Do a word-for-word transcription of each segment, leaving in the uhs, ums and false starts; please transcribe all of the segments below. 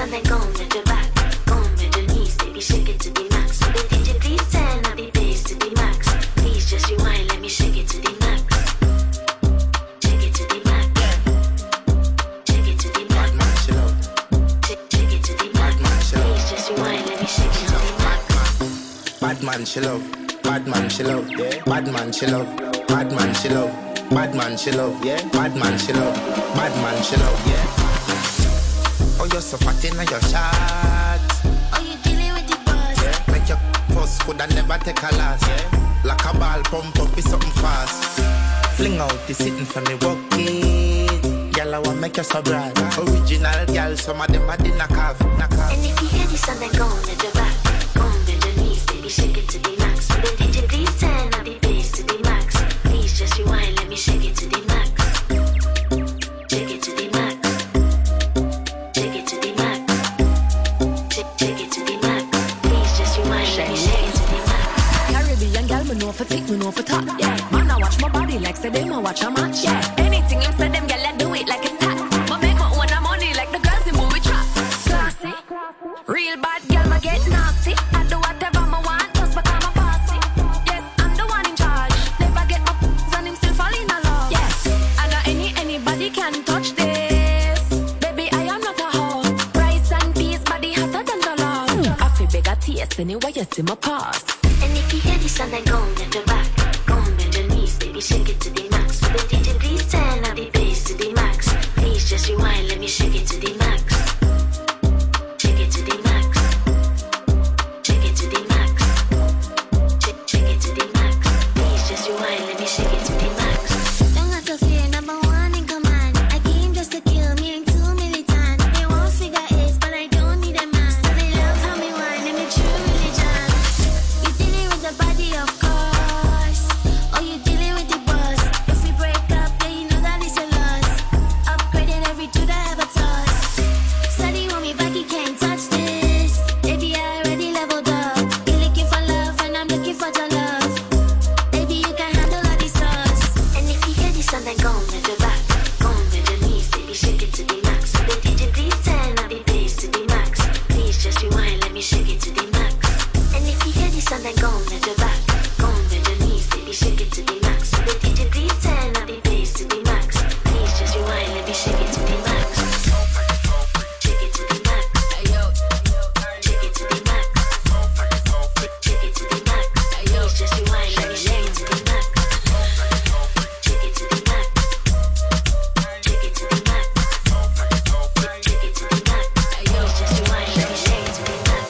and then go on to the back. Go on with your knees, baby, shake it to the max. So the D J please turn up the bass to the max. Please just rewind, let me shake it to the max. Shake it to the max. Shake it to the max. Shake, shake it to the max. Please just rewind, let me shake it to the max. Bad man, she love. Bad man, she love. Yeah. Bad man, she love. Bad man, she love. Bad man, she love. Yeah. Bad man, she love. Bad man, she love. Yeah. Oh, you're so fat in your shot. Oh, you dealing with the boss. Yeah. Make your first could I never take a last. Yeah. Like a ball pump up, be something fast. Fling out the sitting for me walking. Girl, I want make you so bright. Original girl, some of them are the knock off. And if you hear this song, then go on to the back. Go on with your knees, baby, shake it to the max. So the D J please turn up the bass to the max. Please just rewind, let me shake it to the max. Shake it to the max. Shake it to the max. Shake, shake it to the max. Please just rewind, let me shake it to the max. Caribbean girl, me know for tick, me know for top. Yeah, man, I watch my body like say them, I watch a match. Yeah, anything him say them, girl, I do it like it's hot. But make my own money like the girls in movie trap. Classy, real bad girl, ma get nasty. I do whatever I want, just become a bossy. Yes, I'm the one in charge. Never get my f***s and him still fall in love. Yes, and not any anybody can touch this. Baby, I am not a hoe. Rice and peas, body hotter than the love. I feel big a taste anyway, you see my pass. And if you hear this song, then go on to the back. Go on with your knees, baby, shake it to the max. So the D J please turn up the bass to the max. Please just rewind, let me shake it to the max. Shake it to the max. Shake it to the max. Shake, shake it to the max. Please just rewind, let me shake it to the max. Don't have to fear, number one in command. I came just to kill me and too militant. They won't figure it, but I don't need a man. So they love how me whine and me true religion. You dealing with the body, of course. Oh, you dealing with the boss. If we break up, then you know that it's your loss. Upgrading every dude I ever touched. Study want me back, you can't touch this. Baby, I already leveled up. You're looking for love and I'm looking for your love. Baby, you can handle all these thoughts. And if you hear this song, then go on with the back. Go on with your knees, baby, shake it to the max. So the D J please turn up the bass to the max. Please just rewind, let me shake it to the max. And if you hear this song, then go on with the back. Go on with your knees, baby, shake it to the max. So the D J please turn up the bass to the max. Please just rewind, let me shake it to the max. Shake it to the max. Shake it to the max. Shake it to the max. Please just rewind, let me shake it to the max. Shake it to the max. Shake it to the max. Shake it to the max. Please just rewind, let me shake it to the max.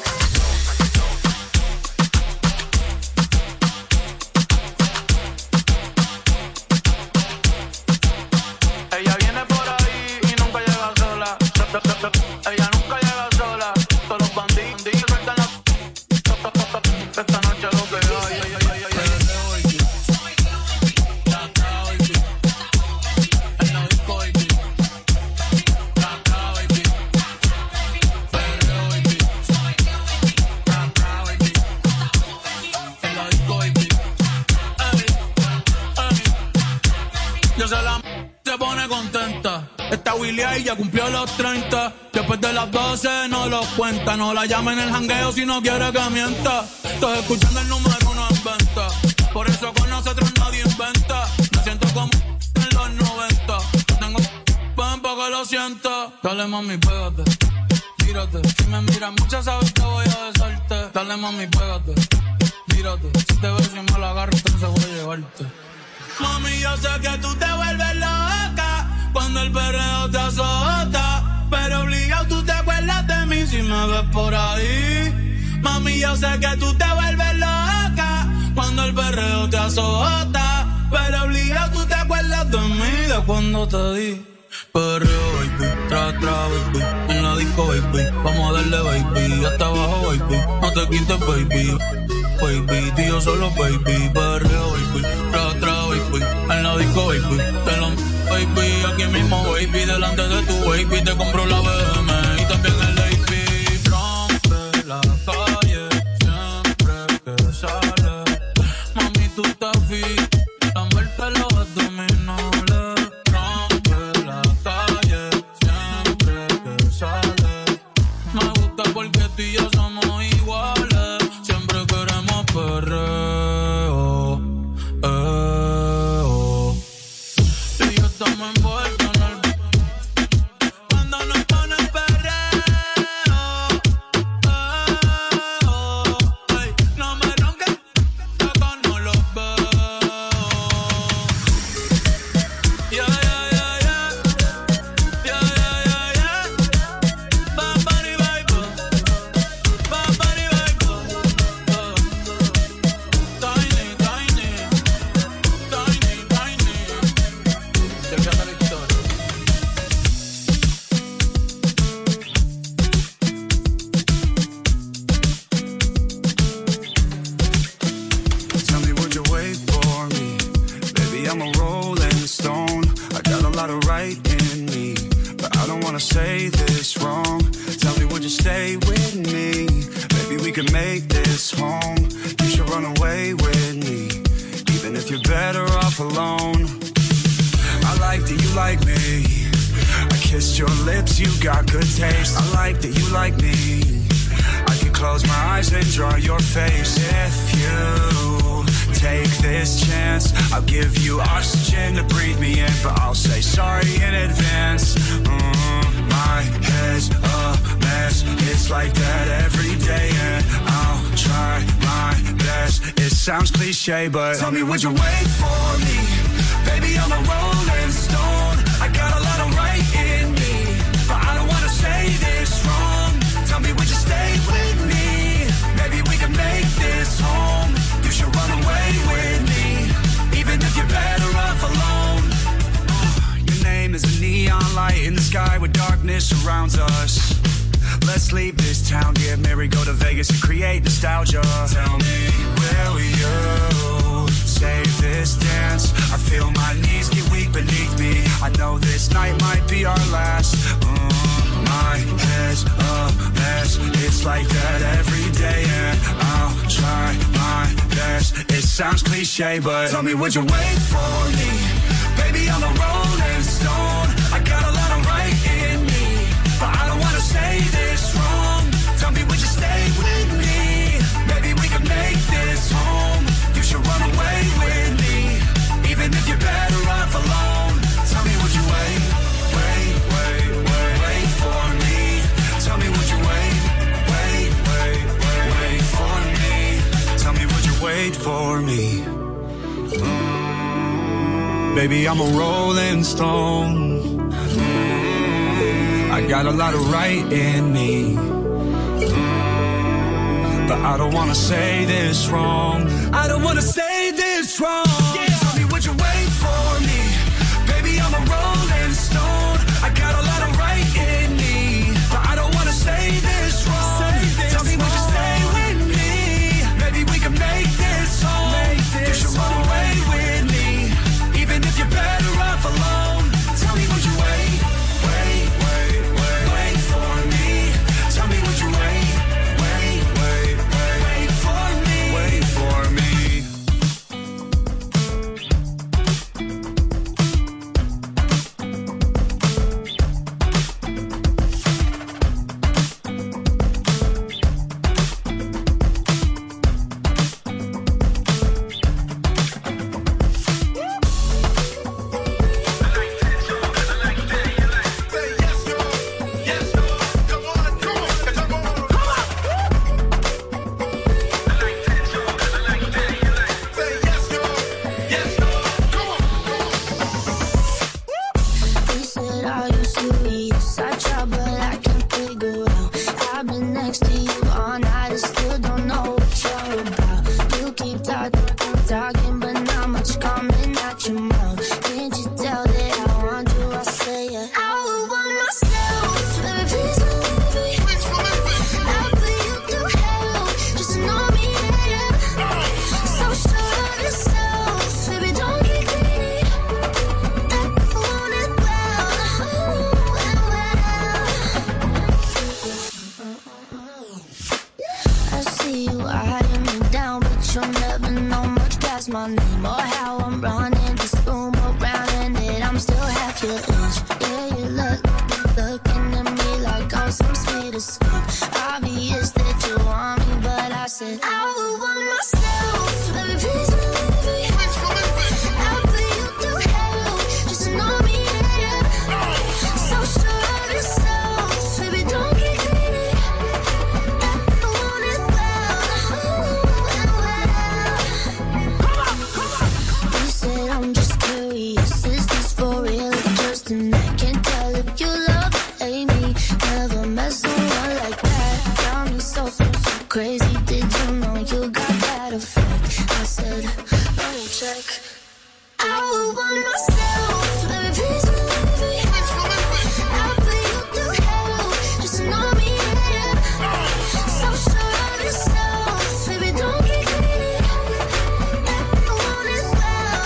Ella viene por ahí y nunca llega sola. Ella nunca llega sola. Todos los bandidos sueltan la. Esta noche lo que hay. Yo se la se pone contenta. Esta Willy ahí ya cumplió los treinta. Después de las doce no los cuenta. No la llama en el jangueo si no quiere que mienta. Estoy escuchando el número uno en venta. Por eso con nosotros nadie inventa. Me siento como en los noventa. Tengo pan para que lo sienta. Dale mami, pégate, mírate. Si me miras mucho sabes que voy a besarte. Dale mami, pégate, mírate. Si te ves y me la agarro entonces voy a llevarte. Mami, yo sé que tú te vuelves loca cuando el perreo te azota, pero obligado tú te acuerdas de mí si me ves por ahí. Mami, yo sé que tú te vuelves loca cuando el perreo te azota, pero obligado tú te acuerdas de mí de cuando te di. Perreo, baby, tra, tra, baby, en la disco, baby, vamos a darle, baby, hasta abajo, baby, no te quites, baby. Baby, tío solo baby, perreo, baby, tra, tra, baby, en la disco, baby, te lo baby, aquí mismo, baby, delante de tu baby, te compro la B M y también el A P, rompe la calle, siempre que sale, mami, tú estás fit, lamberte los abdominales, rompe la calle, siempre que sale, tú y yo somos iguales. Siempre queremos perreo. Eh, oh. Tú y yo estamos envueltos en el... Cuando nos ponen perreo. Eh, oh. Ay, no me ronques, acá no los veo. Yeah, yeah, yeah, yeah. Yeah, yeah, yeah, yeah. Bambari vibe. Bambari vibe. Uh. Tiny, tiny. Tiny, tiny. Chequea la historia. Tell me, would you wait for me? Baby, I'm a rolling stone. I got a lot of right in me, but I don't wanna say this wrong. Tell me, would you stay with me? Maybe we can make this home. You should run away with me, even if you're better off alone. I like that you like me. I kissed your lips, you got good taste. I like that you like me. I can close my eyes and draw your face. If you take this chance, I'll give you oxygen to breathe me in, but I'll say sorry in advance. Mm, my head's a mess. It's like that every day, and I'll try my best. It sounds cliche, but tell me, would you wait for me? Baby, I'm a rolling stone. I got a lot of right in me, but I don't wanna say this wrong. Tell me, would you stay with me? Maybe we can make this home. You should run away with me, even if you're better off alone. Your name is a neon light in the sky where darkness surrounds us. Let's leave this town, get married, go to Vegas and create nostalgia. Tell me, will you save this dance? I feel my knees get weak beneath me. I know this night might be our last. Mm, my head's a mess. It's like that every day, and I'll try my best. It sounds cliche, but tell me, would you wait for me? Baby, I'm a rolling stone. I got a lot of right in me, but I don't wanna say this wrong. Tell me, would you stay with me? Maybe we can make this home. You should run away with me, even if you're better off alone. Tell me, would you wait, wait, wait, wait, wait for me? Tell me, would you wait, wait, wait, wait, wait for me? Tell me, would you wait for me? Mm, baby, I'm a rolling stone. Mm, I got a lot of right in me, mm, but I don't wanna say this wrong. I don't wanna say this wrong. Yeah. Tell me, would you wait for me? Baby, I'm a rolling stone. I got a lot of right in me, but I don't wanna say this wrong. Say this Tell me, would you stay with me? Maybe we can make this home. Make this you should run away with me, even if you're better off alone. Tell me, would you wait, wait, wait, wait, wait for me? Tell me, would you wait, wait, wait, wait, wait for me? Wait for me. They said, are you serious? I try, but I can't figure out. I've been next to you all night and still don't know what you're about. You keep talking, talking, but not much coming out your mouth. Can't you tell that I want you? I say it. I would want myself, baby, please don't leave me. I'll put you through hell, just to know me, yeah. So sure of yourself, baby, don't get greedy. I want it well, well, well. I see you eyeing me down, but you'll never know much past my name or how I'm running this room around, and that I'm still half your age. Yeah, you look, looking at me like I'm some sweet escape. I obvious that you want me, but I said I would want myself. Baby, please believe me. I'll put you through hell. Just know me, yeah. So sure of yourself. Baby, don't get greedy. I want it well. You said I'm just curious. Is this for real? Just an I can't tell if you love or hate me. Never met someone like that. Got me so, so, so crazy. Did you know you got that effect? I said, let me check. I would want myself. Baby, please believe me. I'll put you through hell. Just know me, yeah. So sure of yourself. Baby, don't get greedy. I want it well.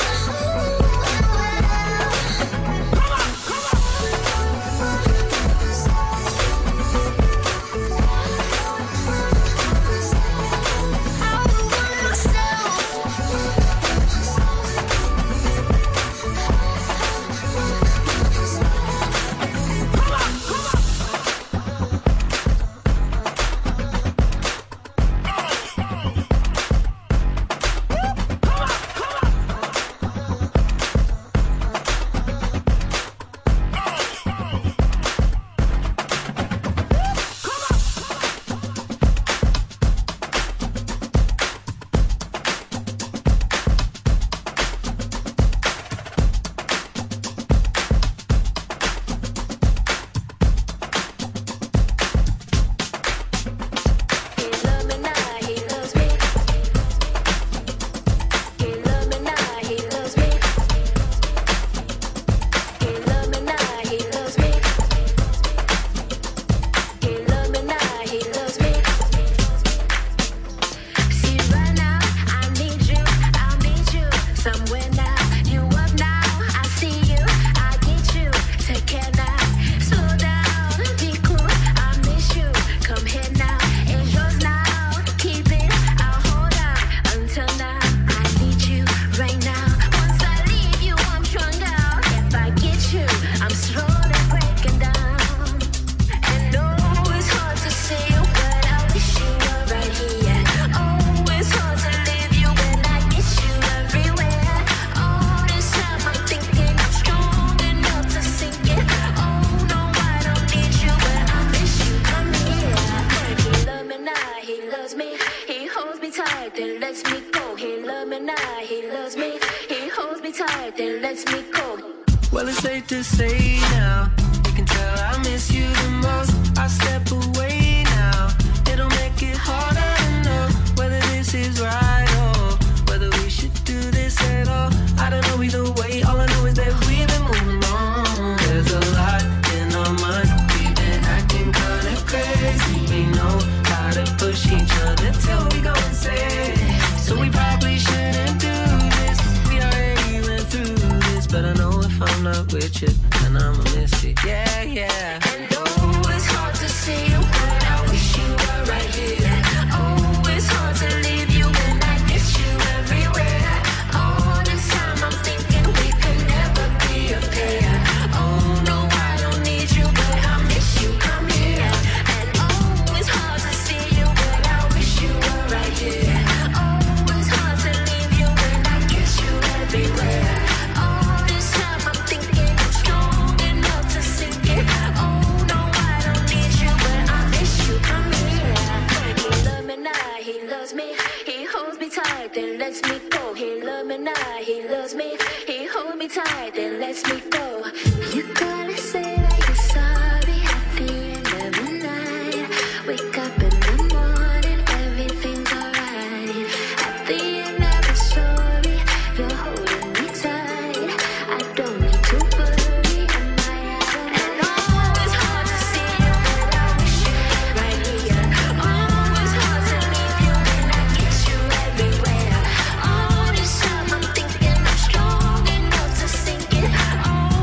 Well, it's safe to say now, you can tell I miss you the most. I step away now, it'll make it harder to know whether this is right or whether we should do this at all. I don't know either way, all I know is that we've been moving on. There's a lot in our minds, we've been acting kinda crazy. We know how to push each other till we go insane. So we probably shouldn't do this, we already went through this. But I know if I'm not with you, then I'ma miss it, yeah, yeah. And oh, it's hard to see you, but I wish you were right here. Oh, it's hard to leave you when I miss you everywhere. All this time I'm thinking we could never be a pair. Oh no, I don't need you, but I miss you, come here. And oh, it's hard to see you, but I wish you were right here. Oh, it's hard to leave you when I miss you everywhere. All this time I'm thinking I'm strong enough to sink it. Oh no, I don't need you, but I miss you, come here. He loves me now, he loves me. He holds me tight, then lets me go. He loves me now, he loves me. He holds me tight, then lets me go. You gotta say that you're sorry at the end of the night. Wake up in the morning, everything's alright. At the end of the story, you're holding me tight. I don't need to worry, am I out? And oh, it's hard to see you, but I wish you were right here. Oh, it's hard to leave you when I kiss you everywhere. All this time I'm thinking I'm strong enough to sink it. Oh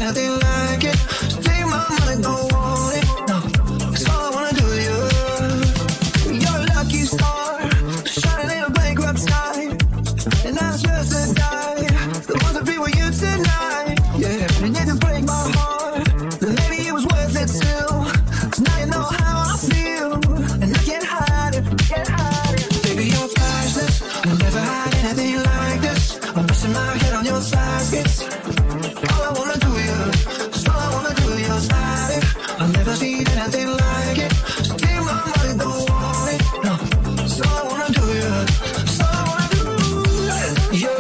anything like it. So take my money, don't want it. No, that's all I wanna do to you. You're a lucky star, shining in a bankrupt sky, and I'm supposed to die. The ones that be with you tonight, yeah. And you can break my heart, then maybe it was worth it still. 'Cause now you know how I feel, and I can't hide it, can't hide it. Baby, you're priceless, I'll never hide anything like this. I'm resting my head on your sidekiss. All I wanna do you, just all I wanna do you slide it. I've never seen anything like it. So take my money, don't want it. No, that's all I wanna do you, that's all I wanna do. You.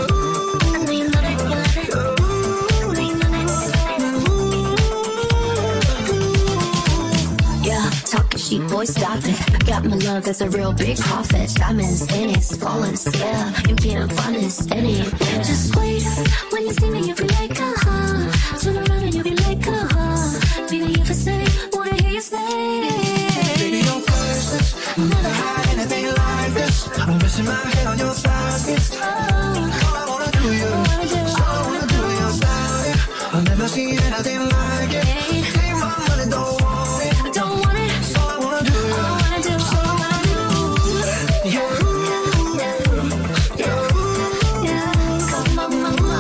Yeah, talking cheap, boy, stop it. Got my love, that's a real big profit. Diamonds in it, flawless, yeah. You can't find this in it. Just wait, when you see me, you'll be like, uh-huh. Turn around and you'll be like, uh-huh. Baby, if I say, wanna hear you say. Baby, you're priceless, I'll never hide anything like this. I'm resting my head on your sidekiss. All I wanna do you, all I wanna do you slide it. I've never seen anything like it. Take my money, don't want it. Don't want it. That's all I wanna do. All I wanna do, all I wanna do. You. Come on, mama.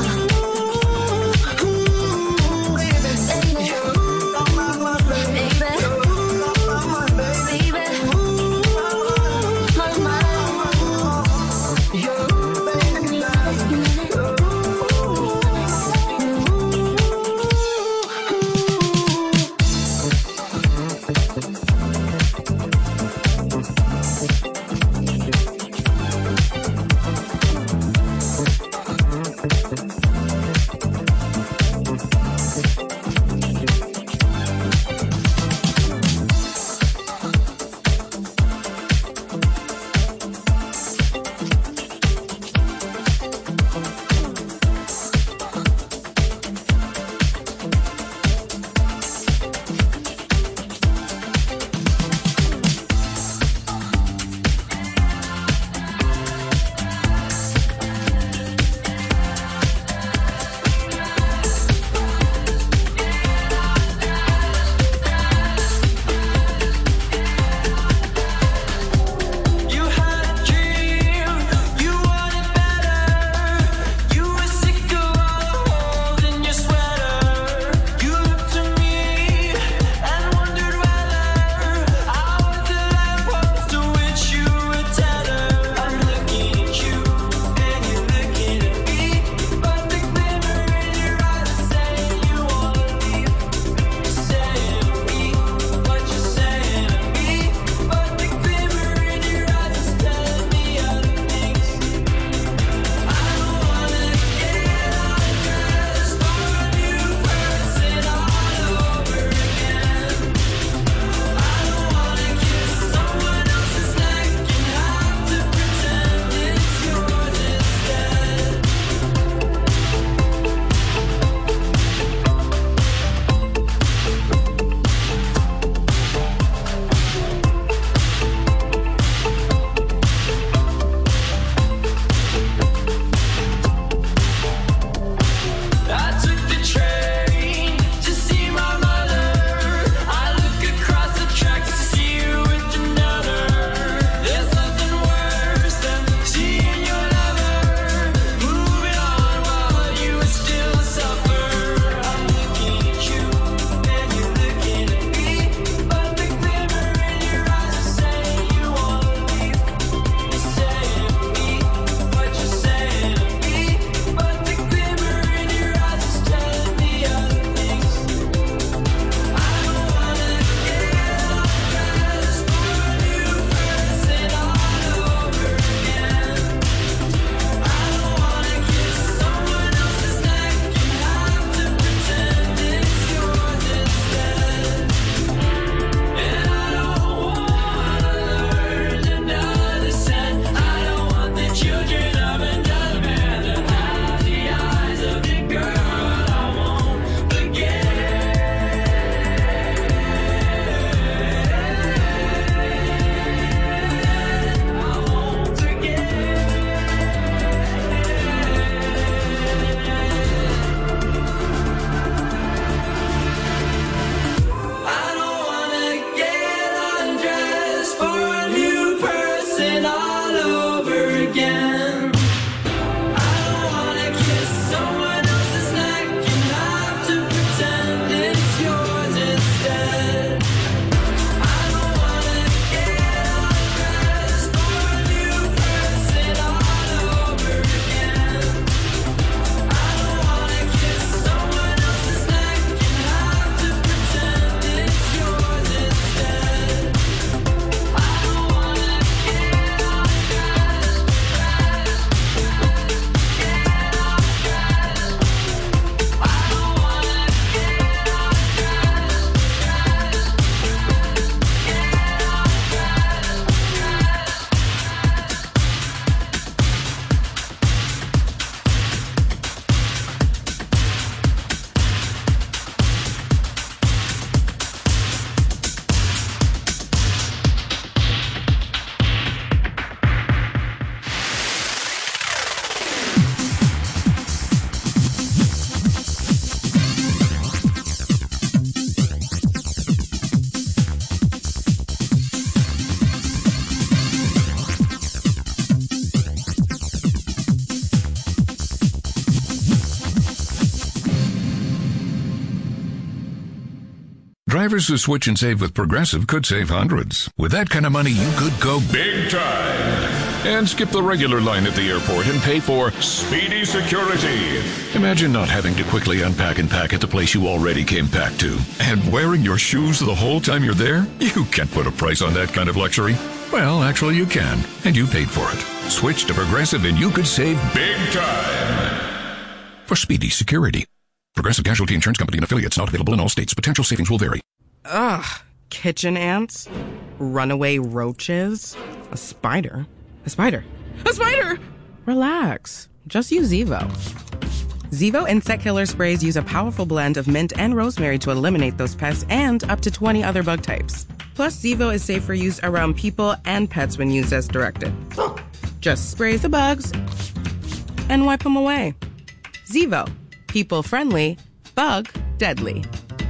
Drivers who switch and save with Progressive could save hundreds. With that kind of money, you could go big time and skip the regular line at the airport and pay for speedy security. Imagine not having to quickly unpack and pack at the place you already came packed to. And wearing your shoes the whole time you're there? You can't put a price on that kind of luxury. Well, actually you can, and you paid for it. Switch to Progressive and you could save big time for speedy security. Progressive Casualty Insurance Company and affiliates, not available in all states. Potential savings will vary. Ugh. Kitchen ants? Runaway roaches? A spider? A spider? A spider! Relax. Just use Zevo. Zevo insect killer sprays use a powerful blend of mint and rosemary to eliminate those pests and up to twenty other bug types. Plus, Zevo is safe for use around people and pets when used as directed. Just spray the bugs and wipe them away. Zevo. People friendly, bug deadly.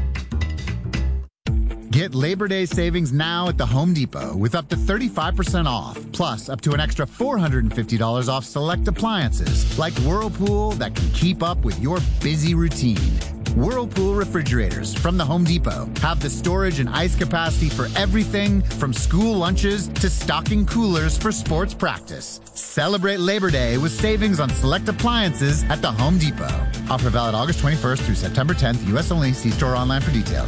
Get Labor Day savings now at the Home Depot with up to thirty-five percent off, plus up to an extra four hundred fifty dollars off select appliances like Whirlpool that can keep up with your busy routine. Whirlpool refrigerators from the Home Depot have the storage and ice capacity for everything from school lunches to stocking coolers for sports practice. Celebrate Labor Day with savings on select appliances at the Home Depot. Offer valid August twenty-first through September tenth, U S only. See store online for details.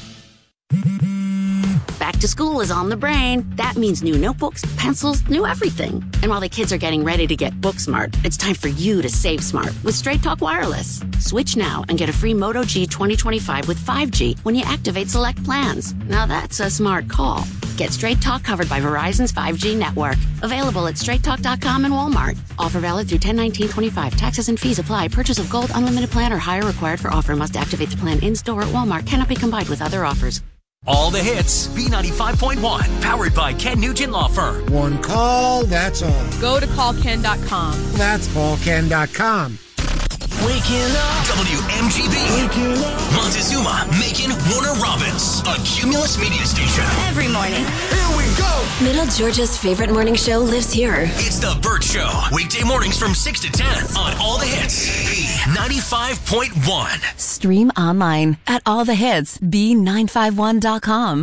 Back to school is on the brain. That means new notebooks, pencils, new everything. And while the kids are getting ready to get book smart, it's time for you to save smart with Straight Talk Wireless. Switch now and get a free Moto G twenty twenty-five with five G when you activate select plans. Now that's a smart call. Get Straight Talk covered by Verizon's five G network. Available at straight talk dot com and Walmart. Offer valid through ten nineteen twenty-five. Taxes and fees apply. Purchase of gold unlimited plan or higher required for offer. Must activate the plan in-store at Walmart. Cannot be combined with other offers. All the hits, B ninety-five point one, powered by Ken Nugent Law Firm. One call, that's all. Go to call ken dot com. That's call ken dot com. Waking up. W M G B. Waking up. Montezuma, Macon, Warner Robins. A Cumulus media station. Every morning. Here we go. Middle Georgia's favorite morning show lives here. It's The Burt Show. Weekday mornings from six to ten on All the Hits. B ninety-five point one. Stream online at all the hits b nine five one dot com.